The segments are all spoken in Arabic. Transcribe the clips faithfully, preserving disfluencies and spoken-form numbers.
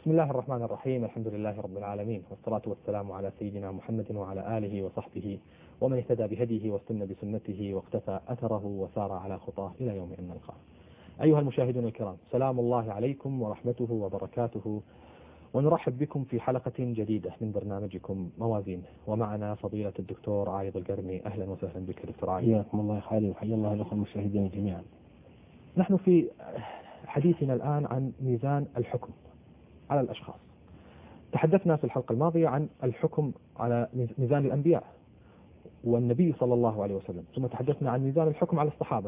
بسم الله الرحمن الرحيم. الحمد لله رب العالمين، والصلاة والسلام على سيدنا محمد وعلى آله وصحبه ومن اهتدى بهديه واستنى بسنته واقتفى أثره وسار على خطاه إلى يوم أن نلقاه. أيها المشاهدون الكرام، سلام الله عليكم ورحمته وبركاته، ونرحب بكم في حلقة جديدة من برنامجكم موازين، ومعنا فضيلة الدكتور عايض القرني. أهلا وسهلا بك دكتور عايض. حياكم الله خالي، وحيا الله لكم المشاهدين جميعا. نحن في حديثنا الآن عن ميزان الحكم على الأشخاص. تحدثنا في الحلقة الماضية عن الحكم على ميزان الأنبياء والنبي صلى الله عليه وسلم، ثم تحدثنا عن ميزان الحكم على الصحابة،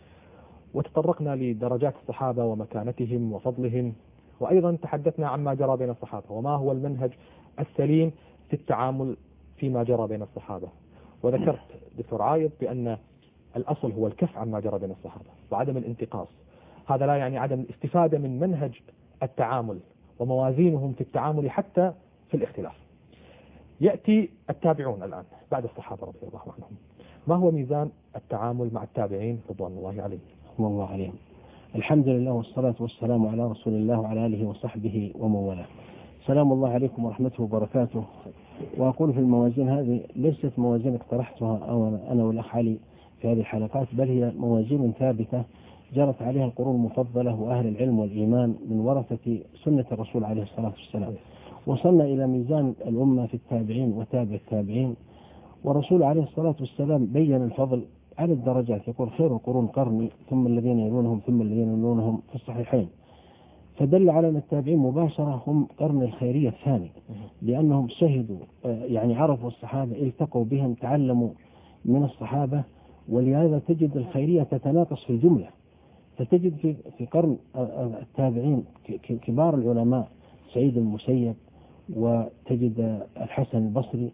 وتطرقنا لدرجات الصحابة ومكانتهم وفضلهم، وأيضا تحدثنا عن ما جرى بين الصحابة وما هو المنهج السليم في التعامل فيما جرى بين الصحابة. وذكرت دكتور عايض بأن الأصل هو الكف عما جرى بين الصحابة وعدم الانتقاص. هذا لا يعني عدم الاستفادة من منهج التعامل وموازينهم في التعامل حتى في الاختلاف. يأتي التابعون الآن بعد الصحابة رضي الله عنهم، ما هو ميزان التعامل مع التابعين رضوان الله عليهم؟ رحمه الله عليهم. الحمد لله والصلاة والسلام على رسول الله وعلى آله وصحبه ومن والاه. سلام الله عليكم ورحمته وبركاته. وأقول في الموازين هذه ليست موازين اقترحتها أو أنا والأخ علي في هذه الحلقات، بل هي موازين ثابتة جرت عليها القرون المفضلة وأهل العلم والإيمان من ورثة سنة الرسول عليه الصلاة والسلام. وصلنا إلى ميزان الأمة في التابعين وتابع التابعين، والرسول عليه الصلاة والسلام بين الفضل على الدرجات، يقول خير القرون قرني ثم الذين يلونهم ثم الذين يلونهم في الصحيحين. فدل على أن التابعين مباشرة هم قرن الخيرية الثاني، لأنهم شهدوا يعني عرفوا الصحابة، التقوا بهم، تعلموا من الصحابة، ولهذا تجد الخيرية تتناقص في الجملة. فتجد في في قرن التابعين كبار العلماء سعيد المسيب، وتجد الحسن البصري،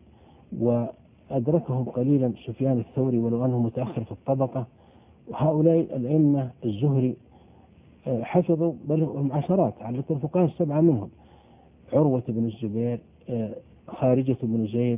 وأدركهم قليلا سفيان الثوري ولو أنه متأخر في الطبقة. وهؤلاء الأئمة الزهري حفظوا بل هم عشرات على الفقهاء السبعة منهم، عروة بن الزبير، خارجة بن زيد،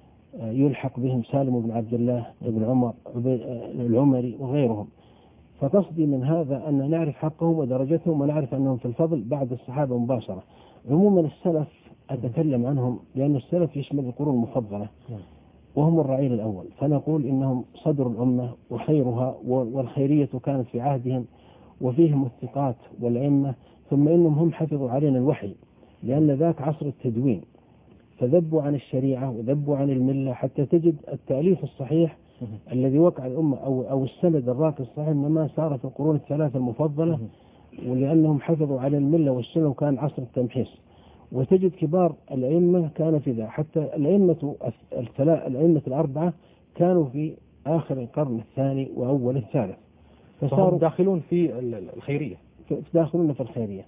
يلحق بهم سالم بن عبد الله بن عمر العمري وغيرهم. فقصدي من هذا أن نعرف حقهم ودرجتهم ونعرف أنهم في الفضل بعد الصحابة مباشرة. عموما السلف أتكلم عنهم لأن السلف يشمل القرون المفضلة وهم الرعيل الأول، فنقول إنهم صدر الأمة وخيرها، والخيرية كانت في عهدهم وفيهم الثقات والأئمة، ثم إنهم هم حفظوا علينا الوحي لأن ذاك عصر التدوين، فذبوا عن الشريعة وذبوا عن الملة، حتى تجد التأليف الصحيح الذي وقع الأمة أو أو السند الراقي الصحيح إنما صار في القرون الثلاثة المفضلة، ولأنهم حفظوا على الملة والسنة وكان عصر التمحيص. وتجد كبار الأئمة كان في ذا، حتى الأئمة الأئمة الأربعة كانوا في آخر القرن الثاني وأول الثالث، فصاروا داخلون في الخيرية، داخلون في الخيرية.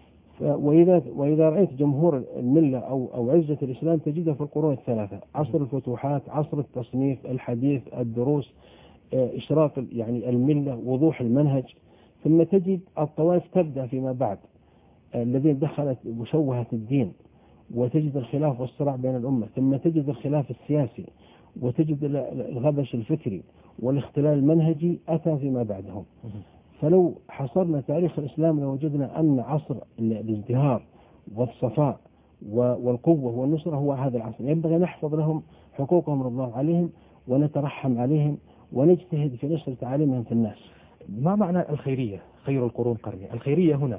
وإذا وإذا رأيت جمهور الملة أو أو عزة الإسلام تجدها في القرون الثلاثة، عصر الفتوحات، عصر التصنيف، الحديث، الدروس، إشراق يعني الملة، وضوح المنهج. ثم تجد الطوائف تبدأ فيما بعد الذين دخلت وشوهت الدين، وتجد الخلاف والصراع بين الأمة، ثم تجد الخلاف السياسي، وتجد الغبش الفكري والاختلال المنهجي أتى فيما بعدهم. فلو حصرنا تاريخ الإسلام لوجدنا أن عصر الازدهار والصفاء والقوة والنصرة هو هذا العصر. ينبغي نحفظ لهم حقوقهم رضي الله عليهم، ونترحم عليهم، ونجتهد في نشر تعاليمهم في الناس. ما معنى الخيرية؟ خير القرون قرني. الخيرية هنا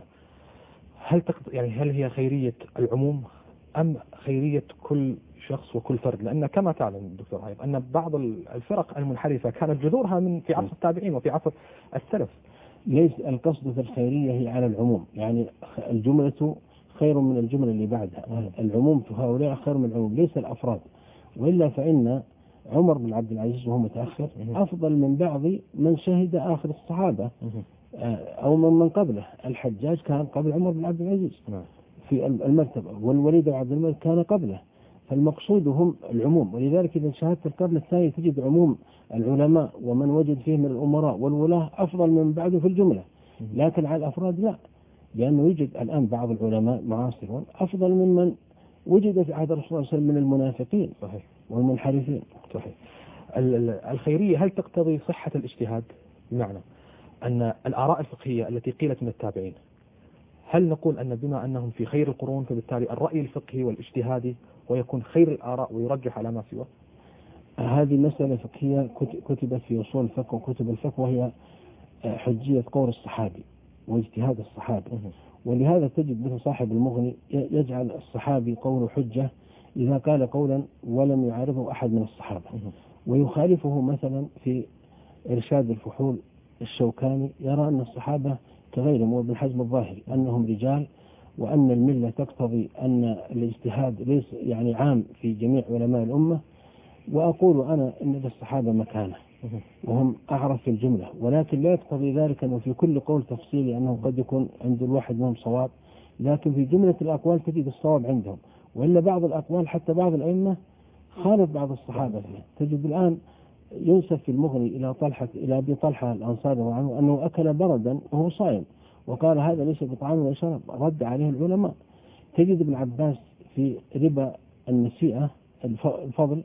هل تقصد يعني هل هي خيرية العموم أم خيرية كل شخص وكل فرد؟ لأن كما تعلم دكتور عايض أن بعض الفرق المنحرفة كانت جذورها من في عصر التابعين وفي عصر السلف. ليس القصد في الخيرية هي على العموم، يعني الجملة خير من الجملة اللي بعدها، العموم في هؤلاء خير من العموم، ليس الأفراد. وإلا فإن عمر بن عبد العزيز وهو متأخر أفضل من بعض من شهد آخر الصحابة أو من من قبله. الحجاج كان قبل عمر بن عبد العزيز في المرتبة، والوليد بن عبد الملك كان قبله. فالمقصود هم العموم، ولذلك إذا شاهدت القرن الثاني تجد عموم العلماء ومن وجد فيه من الأمراء والولاة أفضل من بعده في الجملة، لكن على الأفراد لا، لأنه يوجد الآن بعض العلماء معاصرون أفضل ممن وجد في عهد الرسول صلى الله عليه وسلم من المنافقين صحيح والمنحرفين. صحيح. الخيرية هل تقتضي صحة الاجتهاد؟ بمعنى أن الآراء الفقهية التي قيلت من التابعين هل نقول أن بما أنهم في خير القرون فبالتالي الرأي الفقهي والاجتهادي ويكون خير الآراء ويرجح على ما سواه؟ هذه مسألة فقهية كتبت في أصول الفقه وكتب الفقه، وهي حجية قول الصحابي واجتهاد الصحابي. ولهذا تجد مثل صاحب المغني يجعل الصحابي قوله حجة إذا قال قولا ولم يعارضه أحد من الصحابة، ويخالفه مثلا في إرشاد الفحول الشوكاني يرى أن الصحابة كغيرهم، وابن حزم الظاهري أنهم رجال، وأن الملة تقتضي أن الاجتهاد ليس يعني عام في جميع علماء الأمة. وأقول أنا إن للصحابة مكانة وهم أعرف في الجملة، ولكن لا يقتضي ذلك أنه في كل قول تفصيلي أنه قد يكون عند الواحد منهم صواب، لكن في جملة الأقوال تجد الصواب عندهم. وإلا بعض الأقوال حتى بعض الأئمة خالف بعض الصحابة فيها. تجد الآن ينسب في المغني إلى طلحة إلى أبي طلحة الأنصاري عنه أنه أكل بردا وهو صائم، وقال هذا ليس بطعام ولا شراب، رد عليه العلماء. تجد ابن عباس في ربا النسيئة الفضل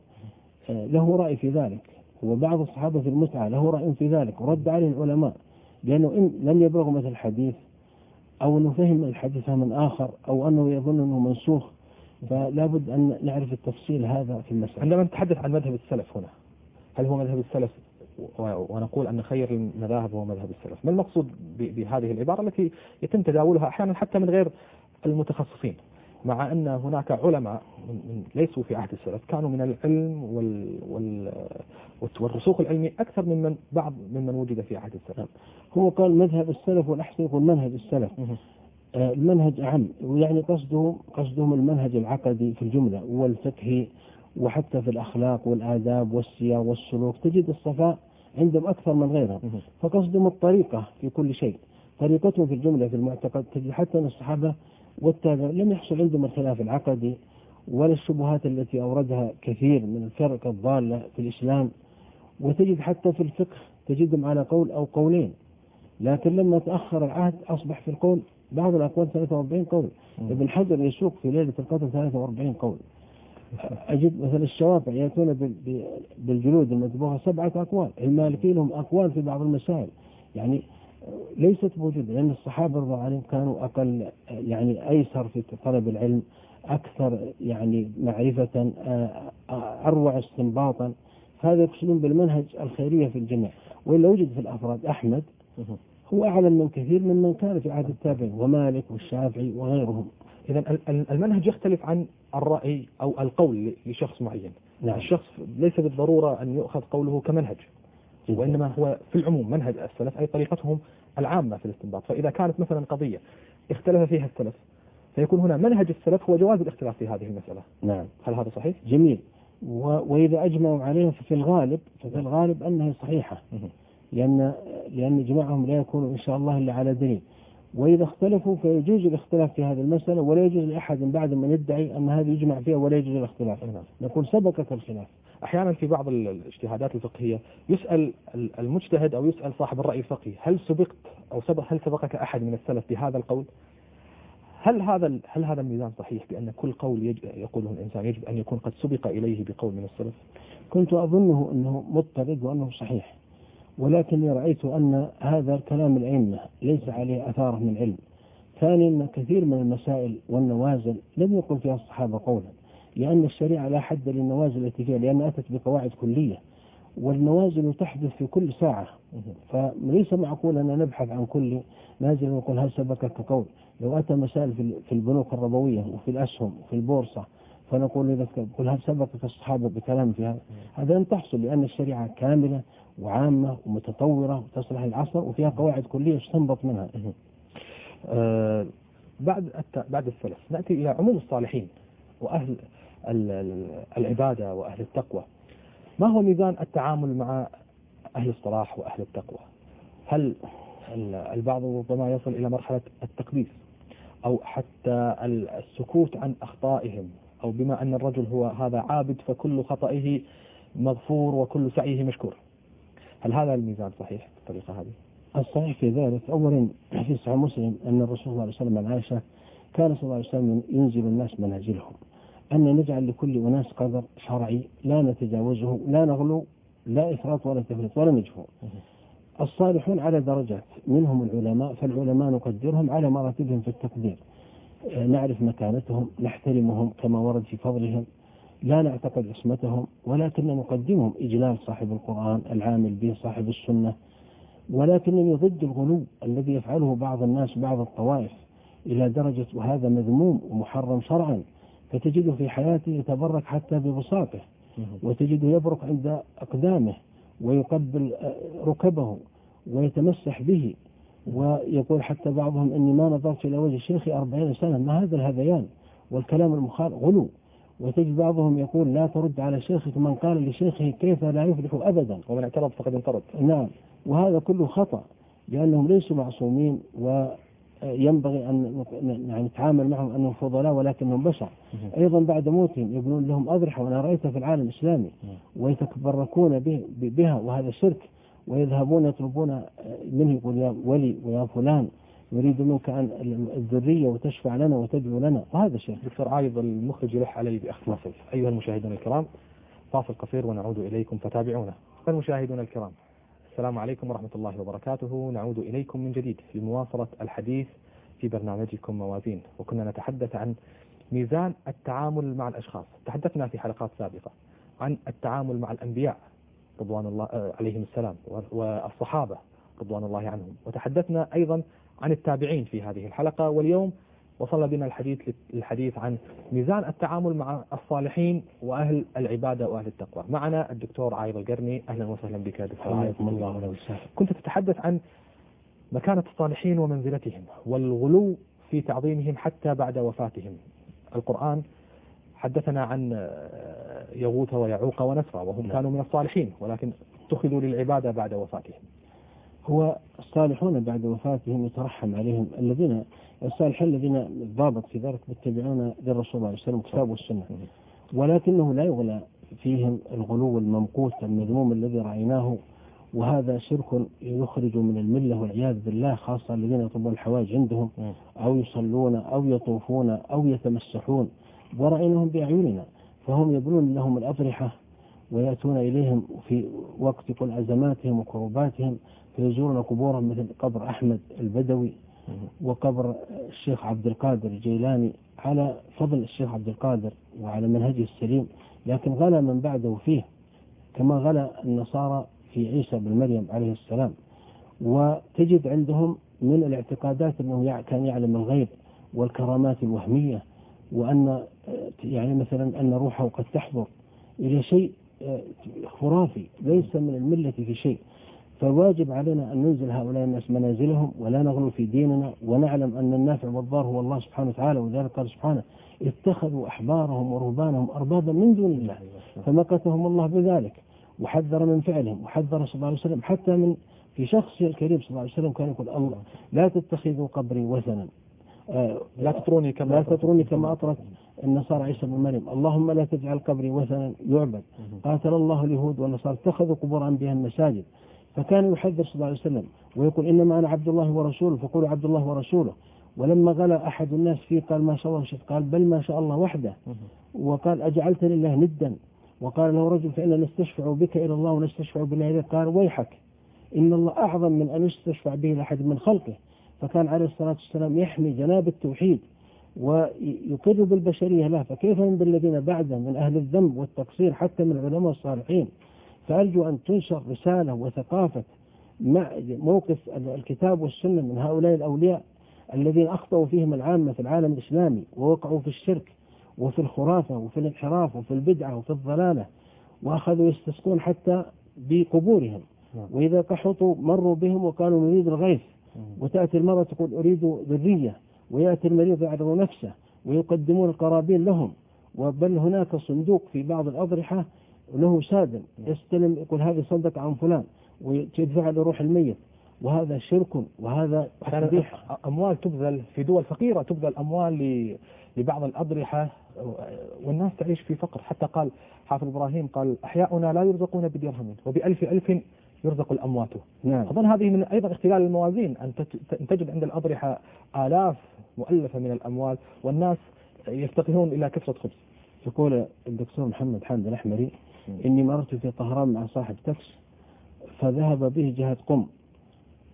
له رأي في ذلك، وبعض الصحابة في المتعة له رأي في ذلك، ورد عليه العلماء، لأنه إن لم يبلغ مثل الحديث أو أنه فهم الحديث من آخر أو أنه يظن أنه منسوخ، فلا بد أن نعرف التفصيل هذا في المسألة. عندما نتحدث عن مذهب السلف هنا، هل هو مذهب السلف ونقول أن خير المذاهب هو مذهب السلف؟ ما المقصود بهذه العبارة التي يتم تداولها أحيانا حتى من غير المتخصصين، مع أن هناك علماء من ليسوا في عهد السلف كانوا من العلم وال وال والرسوخ العلمي أكثر ممن بعض ممن وجد في عهد السلف؟ هو قال مذهب السلف، والأحسن يقول منهج السلف. آه المنهج أعم، ويعني قصدهم قصدهم المنهج العقدي في الجملة والفقهي، وحتى في الأخلاق والآداب والسير والسلوك تجد الصفاء عندهم أكثر من غيرهم. فقصدهم الطريقة في كل شيء، طريقتهم في الجملة في المعتقد. تجد حتى أن الصحابة والتابعين لم يحصل عندهم الخلاف العقدي ولا الشبهات التي أوردها كثير من الفرق الضالة في الإسلام. وتجد حتى في الفقه تجدهم على قول أو قولين، لكن لما تأخر العهد أصبح في القول بعض الأقوال ثلاثة وأربعين قول. ابن حجر يسوق في ليلة القدر ثلاثة وأربعين قول. أجد مثل الشوافع يأتون بالجلود المذبوحة سبعة أقوال. المالكي لهم أقوال في بعض المسائل، يعني ليست موجودة، لأن الصحابة رضي الله عنهم كانوا أقل يعني أيسر في طلب العلم، أكثر يعني معرفة، أروع استنباطا. هذا يقصدون بالمنهج الخيرية في الجميع. وإلا وجد في الأفراد أحمد هو أعلم من كثير من من كان في عهد التابعين، ومالك والشافعي وغيرهم. إذا المنهج يختلف عن الرأي أو القول لشخص معين. نعم. الشخص ليس بالضرورة أن يؤخذ قوله كمنهج، وإنما هو في العموم منهج السلف أي طريقتهم العامة في الاستنباط. فإذا كانت مثلا قضية اختلف فيها السلف فيكون هنا منهج السلف هو جواز الاختلاف في هذه المسألة. نعم. هل هذا صحيح؟ جميل. و... وإذا أجمعوا عليها ففي الغالب ففي الغالب أنها صحيحة، لأن لأن جماعهم لا يكون إن شاء الله إلا على دليل. وإذا اختلفوا فيجوز الاختلاف في هذه المسألة، ولا يجوز لأحد بعد من يدعي أن هذا يجمع فيها ولا يجوز الاختلاف. نقول سبقت الخلاف. أحيانا في بعض الاجتهادات الفقهية يسأل المجتهد أو يسأل صاحب الرأي الفقهي هل سبقت أو سبق هل سبقك أحد من السلف بهذا القول؟ هل هذا هل هذا الميزان صحيح بأن كل قول يقوله الإنسان يجب أن يكون قد سبق إليه بقول من السلف؟ كنت أظنه أنه مضطرد وأنه صحيح، ولكني رأيت أن هذا الكلام الأئمة ليس عليه أثاره من علم. ثانيا أن كثير من المسائل والنوازل لم يقل فيها الصحابة قولا، لأن الشريعة لا حد للنوازل التي فيها، لأن أتت بقواعد كلية، والنوازل تحدث في كل ساعة. فليس معقول أن نبحث عن كل نازل ونقول هل سبقك قول. لو أتى مسائل في البنوك الربوية وفي الأسهم وفي البورصة فنقول إذا كل هل سبقك الصحابة بكلام في هذا، هذا لن تحصل، لأن الشريعة كاملة وعامة ومتطورة وتصلح العصر وفيها قواعد كلية يستنبط منها. أه بعد بعد السلف نأتي إلى عموم الصالحين وأهل العبادة وأهل التقوى. ما هو ميزان التعامل مع أهل الصلاح وأهل التقوى؟ هل البعض ربما يصل إلى مرحلة التقديس أو حتى السكوت عن أخطائهم، أو بما أن الرجل هو هذا عابد فكل خطئه مغفور وكل سعيه مشكور؟ هل هذا الميزان صحيح بالطريقة هذه؟ الصحيح في ذلك أولا في صحيح مسلم أن الرسول صلى الله عليه وسلم عن عائشة كان صلى الله عليه وسلم ينزل الناس منهجهم، أن نجعل لكل أناس قدر شرعي لا نتجاوزه، لا نغلو لا إفراط ولا تفريط ولا نجفو. الصالحون على درجات، منهم العلماء، فالعلماء نقدرهم على مراتبهم في التقدير، نعرف مكانتهم، نحترمهم كما ورد في فضلهم، لا نعتقد عصمتهم، ولكن نقدمهم إجلال صاحب القرآن العامل به صاحب السنة، ولكنني ضد الغلو الذي يفعله بعض الناس بعض الطوائف إلى درجة وهذا مذموم ومحرم شرعا، فتجده في حياته يتبرك حتى ببساطه، وتجده يبرك عند أقدامه ويقبل ركبه ويتمسح به، ويقول حتى بعضهم إني ما نظرت إلى وجه شيخي أربعين سنة. ما هذا الهذيان والكلام المخالف؟ غلو. وتجد بعضهم يقول لا ترد على شيخك من قال لشيخه كيف لا يفلح أبدا، ومن اعترض فقد انطرد. نعم، وهذا كله خطأ، لأنهم ليسوا معصومين، وينبغي أن يعني نتعامل معهم أنهم فضلاء ولكنهم بشر. أيضا بعد موتهم يبنون لهم أضرحة، وأنا رأيتها في العالم الإسلامي، ويتبركون بها، وهذا شرك، ويذهبون يطلبون منه يقول يا ولي ويا فلان نريد منك أن الذرية وتشفع لنا وتدعو لنا، وهذا شرك. دكتور عايض المخرج يلح علي بأخذ نصف. أيها المشاهدون الكرام، فاصل قصير ونعود إليكم فتابعونا. المشاهدون الكرام، السلام عليكم ورحمة الله وبركاته. نعود إليكم من جديد لمواصلة الحديث في برنامجكم موازين، وكنا نتحدث عن ميزان التعامل مع الأشخاص. تحدثنا في حلقات سابقة عن التعامل مع الأنبياء رضوان الله عليهم السلام والصحابة رضوان الله عنهم، وتحدثنا أيضا عن التابعين في هذه الحلقة، واليوم وصل بنا الحديث للحديث عن ميزان التعامل مع الصالحين وأهل العبادة وأهل التقوى. معنا الدكتور عايض القرني. أهلا وسهلا بك دكتور عايض. الله. كنت تتحدث عن مكانة الصالحين ومنزلتهم والغلو في تعظيمهم حتى بعد وفاتهم. القرآن حدثنا عن يغوث ويعوق ونسرا، وهم كانوا من الصالحين ولكن اتخذوا للعبادة بعد وفاتهم. هو الصالحون بعد وفاتهم يترحم عليهم، الذين الصالحين الذين ضابط في ذلك يتبعون للرسول صلى الله عليه وسلم الكتاب والسنة، ولكنه لا يغلى فيهم الغلو الممقوت المذموم الذي رأيناه، وهذا شرك يخرج من الملة والعياذ بالله، خاصة الذين يطلبون الحوائج عندهم أو يصلون أو يطوفون أو يتمسحون، ورأيناهم بأعيننا، فهم يبنون لهم الأضرحة ويأتون إليهم في وقت كل أزماتهم وكروباتهم، فيزورون قبورهم مثل قبر أحمد البدوي وقبر الشيخ عبد القادر الجيلاني، على فضل الشيخ عبد القادر وعلى منهجه السليم، لكن غلا من بعده فيه كما غلا النصارى في عيسى بن مريم عليه السلام. وتجد عندهم من الاعتقادات أنه كان يعلم الغيب والكرامات الوهمية، وأن يعني مثلا أن روحه قد تحضر إلى شيء خرافي ليس من الملة في شيء. فواجب علينا أن ننزل هؤلاء الناس منازلهم ولا نغلو في ديننا، ونعلم أن النافع والضار هو الله سبحانه وتعالى، وذلك قال سبحانه اتخذوا أحبارهم ورهبانهم أربابا من دون الله فمقتهم الله بذلك، وحذر من فعلهم، وحذر صلى الله عليه وسلم حتى من في شخص الكريم صلى الله عليه وسلم كان يقول الله لا تتخذوا قبري وثنا، آه لا تطروني كما لا تطروني كما أطرت النصارى عيسى بن مريم، اللهم لا تجعل قبري وثنا يعبد. قاتل الله اليهود والنصارى اتخذوا قبور أنبيائهم مساجد. فكان يحذر صلى الله عليه وسلم ويقول إنما أنا عبد الله ورسوله فقولوا عبد الله ورسوله. ولما غلا أحد الناس فيه قال ما شاء الله شيء، قال بل ما شاء الله وحده، وقال أجعلتني الله ندا. وقال له رجل فإننا نستشفع بك إلى الله ونستشفع بالله إليك، قال ويحك إن الله أعظم من أن يستشفع به لأحد من خلقه. فكان عليه الصلاة والسلام يحمي جناب التوحيد ويقر بالبشرية له، فكيف من بالذين بعده من أهل الذنب والتقصير حتى من العلماء الصالحين. فأرجو أن تنشر رسالة وثقافة مع موقف الكتاب والسنة من هؤلاء الأولياء الذين أخطأوا فيهم العامة في العالم الإسلامي، ووقعوا في الشرك وفي الخرافة وفي الانحراف وفي البدعة وفي الضلالة، وأخذوا يستسقون حتى بقبورهم، وإذا قحطوا مروا بهم وقالوا نريد الغيث، وتأتي المرأة تقول أريد ذرية، ويأتي المريض يعرض نفسه ويقدمون القرابين لهم. وبل هناك صندوق في بعض الأضرحة له سادن يستلم يقول هذه صدق عن فلان ويدفع له روح الميت، وهذا شرك، وهذا تقبيح. أموال تبذل في دول فقيرة، تبذل أموال لبعض الأضرحة والناس تعيش في فقر. حتى قال حافظ إبراهيم قال أحياؤنا لا يرزقون بدرهم وبألف ألف يرزق الأموات. نعم. أظن هذه من أيضا اختلال الموازين، أن تجد عند الأضرحة آلاف مؤلفة من الأموال والناس يفتقرون إلى كسرة خبز. يقول الدكتور محمد حامد الأحمري إني مررت في طهران مع صاحب تاكس فذهب به جهة قم،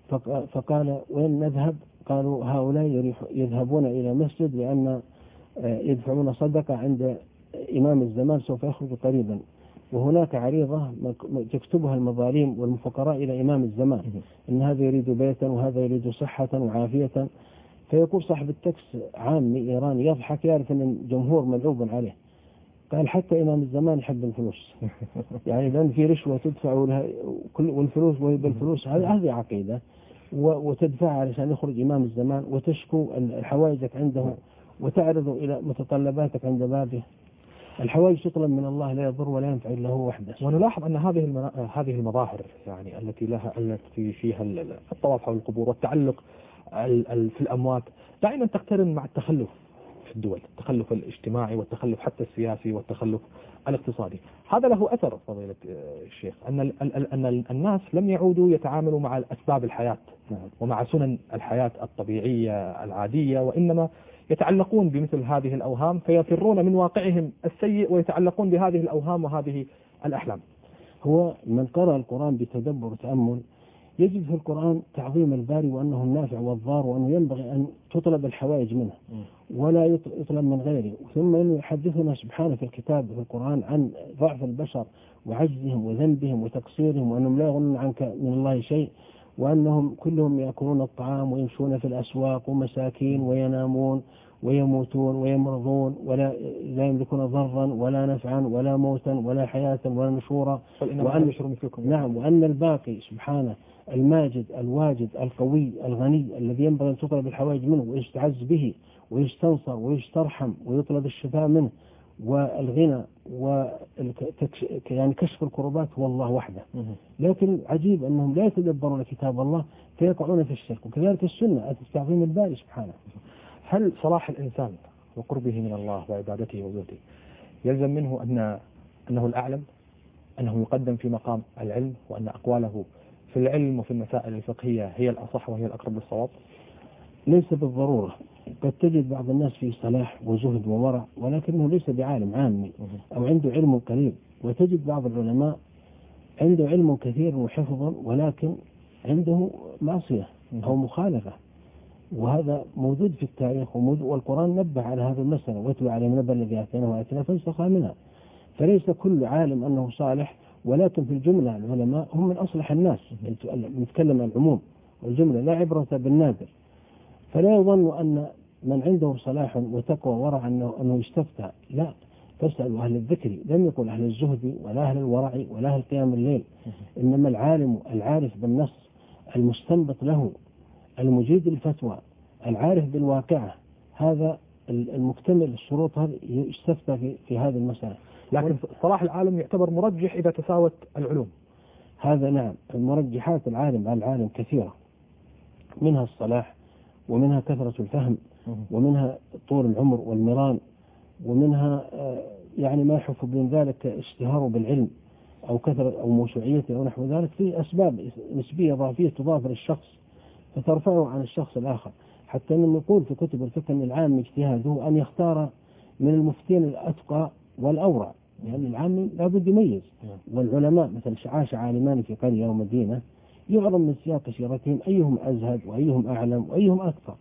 فقال وين نذهب؟ قالوا هؤلاء يذهبون إلى مسجد لأن يدفعون صدقة عند إمام الزمان سوف يخرج قريبا، وهناك عريضة تكتبها المظالم والمفقراء إلى إمام الزمان إن هذا يريد بيتا وهذا يريد صحة وعافية. فيقول صاحب التكس عامي إيراني يضحك، يعرف أن الجمهور ملعوب عليه، قال حتى إمام الزمان يحب الفلوس يعني لأن في رشوة تدفع والفلوس بالفلوس، هذه عقيدة وتدفع علشان يخرج إمام الزمان وتشكو الحوائجك عنده وتعرض إلى متطلباتك عند بابه. الحوائج تطلب من الله لا يضر ولا ينفع إلا هو وحده. ونلاحظ أن هذه هذه المظاهر يعني التي لها التي فيها الطواف حول القبور والتعلق في الأموات دائما تقترن مع التخلف في الدول، التخلف الاجتماعي والتخلف حتى السياسي والتخلف الاقتصادي. هذا له أثر فضيلة الشيخ أن أن الناس لم يعودوا يتعاملوا مع أسباب الحياة ومع سنن الحياة الطبيعية العادية، وإنما يتعلقون بمثل هذه الأوهام فيفرون من واقعهم السيء ويتعلقون بهذه الأوهام وهذه الأحلام. هو من قرأ القرآن بتدبر وتأمل يجد في القرآن تعظيم الباري وأنه النافع والضار، وأنه ينبغي أن تطلب الحوائج منه ولا يطلب من غيره. ثم أنه يحدثنا سبحانه في الكتاب في القرآن عن ضعف البشر وعجزهم وذنبهم وتقصيرهم، وأنهم لا يغنون عنك من الله شيء، وأنهم كلهم يأكلون الطعام ويمشون في الأسواق ومساكين وينامون ويموتون ويمرضون ولا لا يملكون ضرا ولا نفعا ولا موتا ولا حياة ولا نشورا. وأن نعم وأن الباقي سبحانه الماجد الواجد القوي الغني الذي ينبغي أن تطلب الحوائج منه ويستعز به ويستنصر ويسترحم ويطلب الشفاء منه والغنى و يعني كشف الكربات هو الله وحده. لكن عجيب أنهم لا يتدبرون كتاب الله فيقعون في الشرك. وكذلك السنة تعظيم الباري سبحانه. هل صلاح الإنسان وقربه من الله وعبادته وزهده يلزم منه أن أنه الأعلم، أنه يقدم في مقام العلم، وأن أقواله في العلم وفي المسائل الفقهية هي الأصح وهي الأقرب للصواب؟ ليس بالضرورة. قد تجد بعض الناس في صلاح وزهد وورع ولكنه ليس بعالم عامي أو عنده علم قليل، وتجد بعض العلماء عنده علم كثير وحفظ ولكن عنده معصية أو مخالفة، وهذا موجود في التاريخ والقرآن نبه على هذه المسألة واتلو عليهم نبأ الذي آتيناه آياتنا فانسخ منها. فليس كل عالم أنه صالح، ولكن في الجملة العلماء هم من أصلح الناس. نتكلم عن العموم والجملة، لا عبرة بالنادر. فلا يظن أن من عنده صلاح وتقوى ورع أنه, أنه يستفتى، لا، فاسألوا أهل الذكر. لم يقل أهل الزهد ولا أهل الورع ولا أهل قيام الليل، إنما العالم العارف بالنص المستنبط له المجيد الفتوى العارف بالواقعة، هذا المكتمل الشروط هذه يستفتى في, في هذه المسألة. لكن صلاح العالم يعتبر مرجح إذا تساوت العلوم. هذا نعم، المرجحات العالم على العالم كثيرة، منها الصلاح ومنها كثرة الفهم ومنها طول العمر والمران، ومنها يعني ما يحف من ذلك اشتهاره بالعلم أو كثرة أو موسوعيته أو نحو ذلك. في أسباب نسبية ضعفية تضاف للشخص فترفعه عن الشخص الآخر، حتى أنه يقول في كتب الفقه أن العام اجتهاده أن يختار من المفتين الأتقى والأورع، يعني العام لابد يميز. والعلماء مثل عاش عالمان في قرية ومدينة يعلم من سياق سيرتهم أيهم أزهد وأيهم أعلم وأيهم أكثر.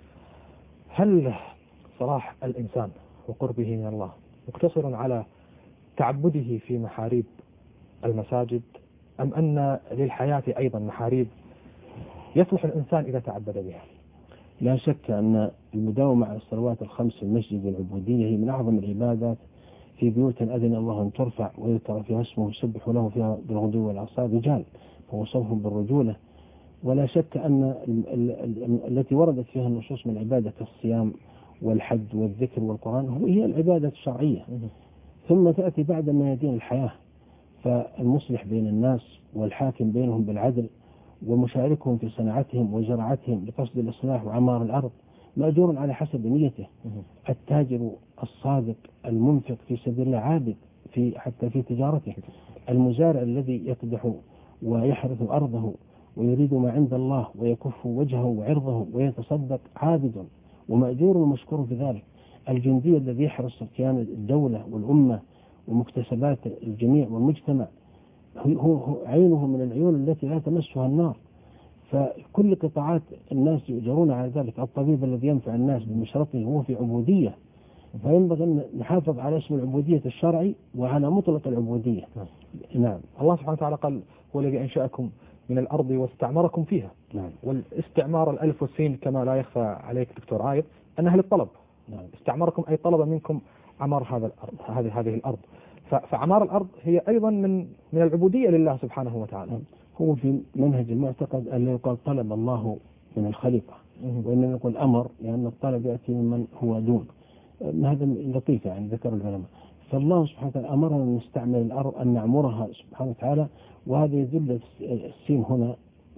هل صلاح الإنسان وقربه من الله مقتصر على تعبده في محاريب المساجد، أم أن للحياة أيضا محاريب يصلح الإنسان إذا تعبد بها؟ لا شك أن المداومة على الصلوات الخمس في المسجد والعبودية هي من أعظم العبادات في بيوت أذن الله أن ترفع ويذكر فيها اسمه يسبح له فيها بالغدو والعصال رجال فهو صوف بالرجولة. ولا شك أن ال ال ال التي وردت فيها النصوص من عبادة الصيام والحج والذكر والقرآن هي العبادة الشرعية، ثم تأتي بعد ما يدين الحياة، فالمصلح بين الناس والحاكم بينهم بالعدل ومشاركهم في صناعتهم وزراعتهم لقصد الإصلاح وعمار الأرض مأجور على حسب نيته. التاجر الصادق المنفق في سبيل الله عابد في حتى في تجارته. المزارع الذي يقدح ويحرث أرضه ويريد ما عند الله ويكف وجهه وعرضه ويتصدق عابد ومأجور ومشكور في ذلك. الجندي الذي يحرص كيان الدولة والأمة ومكتسبات الجميع والمجتمع هو عينه من العيون التي لا تمسها النار. فكل قطاعات الناس يؤجرون على ذلك. الطبيب الذي ينفع الناس بمشرطه هو في عبودية، فينبغي أن نحافظ على اسم العبودية الشرعي وعلى مطلق العبودية. نعم. نعم. الله سبحانه وتعالى قال هو الذي أنشأكم من الأرض واستعمركم فيها. نعم. والاستعمار الألف والسين كما لا يخفى عليك دكتور عايض أنها للطلب. نعم. استعمركم أي طلب منكم عمار هذا الأرض، هذه هذه الأرض. فعمار الأرض هي أيضا من من العبودية لله سبحانه وتعالى. نعم. هو في منهج المعتقد أن يقال طلب الله من الخليقة، وإنما نقول أمر لأن الطلب يأتي ممن هو دون. هذا لطيف يعني ذكر العلماء. فالله سبحانه وتعالى أمرنا أن نستعمل الأرض أن نعمرها سبحانه وتعالى، وهذا يدل السين هنا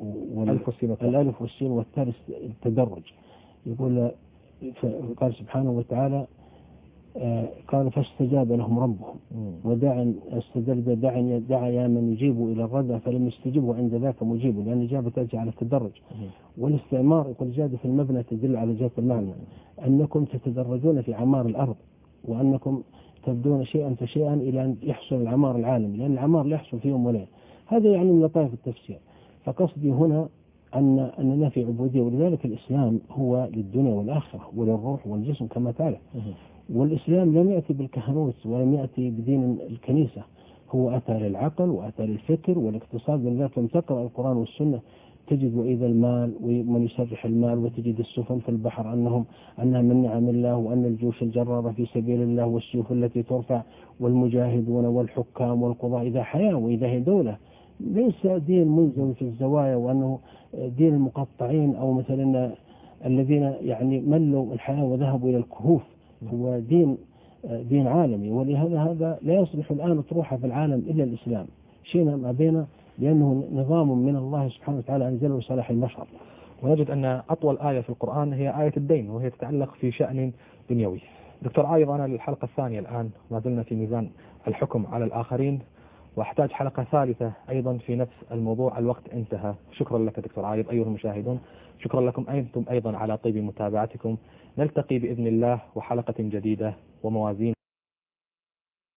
والألف والسين والثالث التدرج. يقول قال سبحانه وتعالى قال فاستجاب لهم ربهم وداعا استدل داعا دعا من يجيبوا إلى الردى فلم يستجيبوا عند ذاك مجيبوا، لأن الإجابة تأتي على التدرج. والاستعمار يقول زاد في المبنى تدل على زيادة المعنى، أنكم تتدرجون في عمار الأرض وأنكم تبدون شيئا فشيئا إلى أن يحصل العمار العالمي، لأن العمار لا يحصل في يوم وليلة. هذا يعني من لطائف التفسير. فقصدي هنا أن أننا في عبودية، ولذلك الإسلام هو للدنيا والآخرة وللروح والجسم كما تعالى. والإسلام لم يأتي بالكهنوت ولم يأتي بدين الكنيسة، هو أتى للعقل وأتى للفكر والاقتصاد. ولذلك لم تقرأ القرآن والسنة تجد وإذا المال ومن يسرح المال، وتجد السفن في البحر أنهم أنها من نعم الله، وأن الجيوش الجرارة في سبيل الله والسيوف التي ترفع والمجاهدون والحكام والقضاء إذا حياة وإذا هي دولة. ليس دين منزوي في الزوايا وأنه دين المقطعين أو مثلا الذين يعني ملوا الحياة وذهبوا إلى الكهوف. هو دين دين عالمي، ولهذا هذا لا يصلح الآن تروح في العالم إلا الإسلام شيئا ما بينه، لأنه نظام من الله سبحانه وتعالى أنزله لصالح البشر. ونجد أن أطول آية في القرآن هي آية الدين، وهي تتعلق في شأن دنيوي. دكتور عايض، أنا للحلقة الثانية الآن ما زلنا في ميزان الحكم على الآخرين، واحتاج حلقة ثالثة أيضا في نفس الموضوع. الوقت انتهى. شكرا لك دكتور عايض. أيها المشاهدون، شكرا لكم أنتم أيضا على طيب متابعتكم. نلتقي بإذن الله وحلقة جديدة وموازين